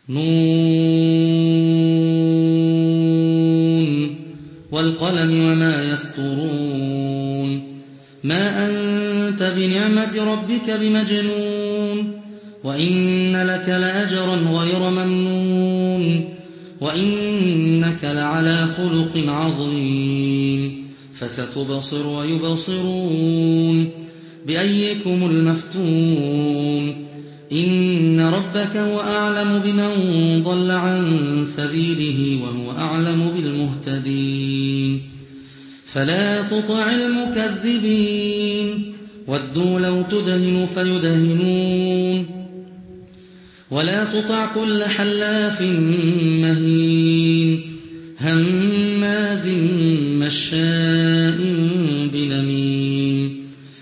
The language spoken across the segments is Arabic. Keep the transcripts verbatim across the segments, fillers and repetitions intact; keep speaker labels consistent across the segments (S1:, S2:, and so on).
S1: نون والقلم وما يسطرون ما أنت بنعمة ربك بمجنون وإن لك لأجرا غير ممنون وإنك لعلى خلق عظيم فستبصر ويبصرون بأيكم المفتون إن ربك هو أعلم بمن ضل عن سبيله وهو أعلم بالمهتدين فلا تطع المكذبين ودوا لو تدهن فيدهنون ولا تطع كل حلاف مهين هماز مشاء بنميم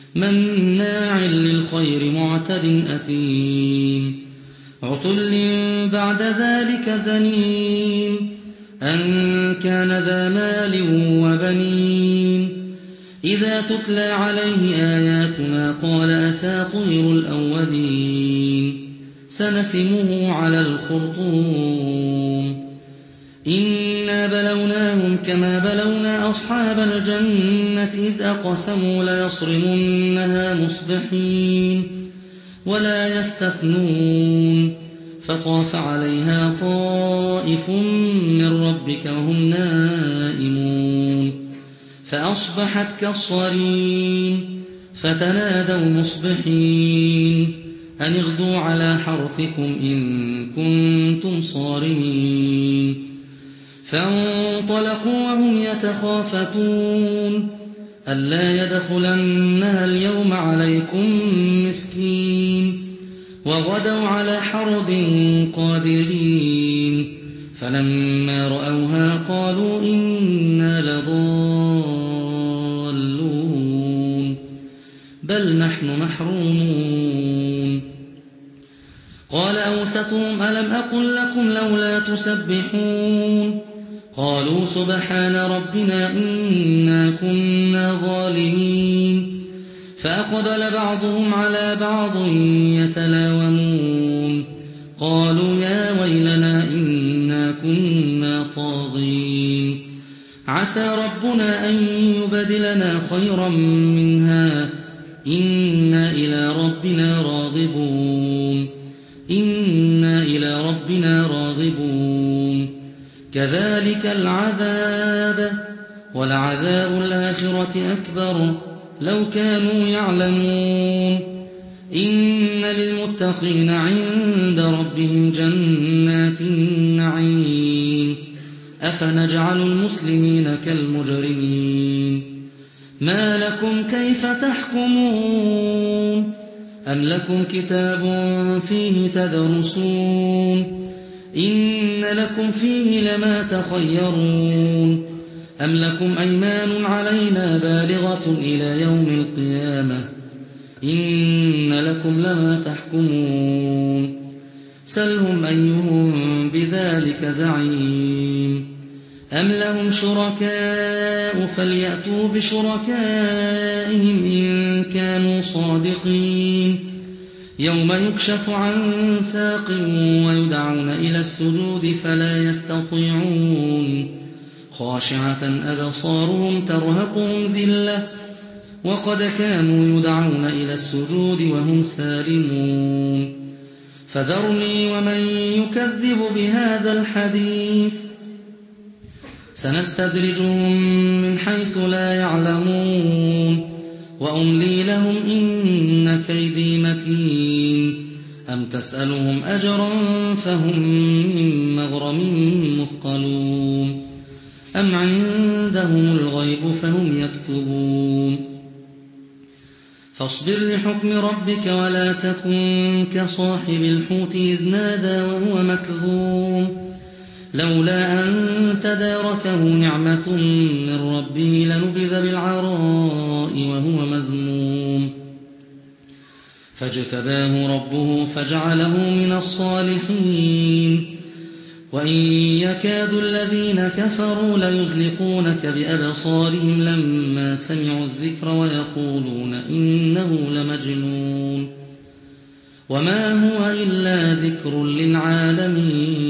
S1: مناع للخير معتد أثيم عتل بعد ذلك زنيم أن كان ذا مال وبنين إذا تتلى عليه آياتنا قال أساطير الأولين سنسمه على الخرطوم إنا بلوناهم كما بلونا أصحاب الجنة إذ أقسموا ليصرمنها مصبحين ولا يستثنون فطاف عليها طائف من ربك وهم نائمون فأصبحت كالصريم فتنادوا مصبحين أن اغدوا على حرثكم إن كنتم صارمين فانطلقوا وهم يتخافتون ألا يدخلنها اليوم عليكم مسكين وغدوا على حرد قادرين فلما رأوها قالوا إنا لضالون بل نحن محرومون قال أوسطهم ألم أقل لكم لولا تسبحون قالوا سبحان ربنا إنا كنا ظالمين فأقبل بعضهم على بعض يتلاومون قالوا يا ويلنا إنا كنا طاغين عسى ربنا أن يبدلنا خيرا منها إنا إلى ربنا راغبون إنا إلى ربنا راغبون كذلك العذاب ولعذاب الآخرة أكبر لو كانوا يعلمون إن للمتقين عند ربهم جنات النعيم أفنجعل المسلمين كالمجرمين ما لكم كيف تحكمون أم لكم كتاب فيه تدرسون إن لكم فيه لما تخيرون أم لكم أيمان علينا بالغة إلى يوم القيامة إن لكم لما تحكمون سلهم أيهم بذلك زعيم أم لهم شركاء فليأتوا بشركائهم إن كانوا صادقين يوم يكشف عن ساق ويدعون إلى السجود فلا يستطيعون خاشعة أبصارهم ترهقهم ذلة وقد كانوا يدعون إلى السجود وهم سالمون فذرني ومن يكذب بهذا الحديث سنستدرجهم من حيث لا يعلمون وأملي لهم إن كيدي متين أم تسألهم أجرا فهم من مغرم مثقلون أم عندهم الغيب فهم يكتبون فاصبر لحكم ربك ولا تكن كصاحب الحوت إذ نادى وهو مكظوم لولا أن تداركه نعمة من ربه لنبذ بالعراء وهو مذموم فاجتباه ربه فجعله من الصالحين وإن يكاد الذين كفروا ليزلقونك بأبصارهم لما سمعوا الذكر ويقولون إنه لمجنون وما هو إلا ذكر للعالمين.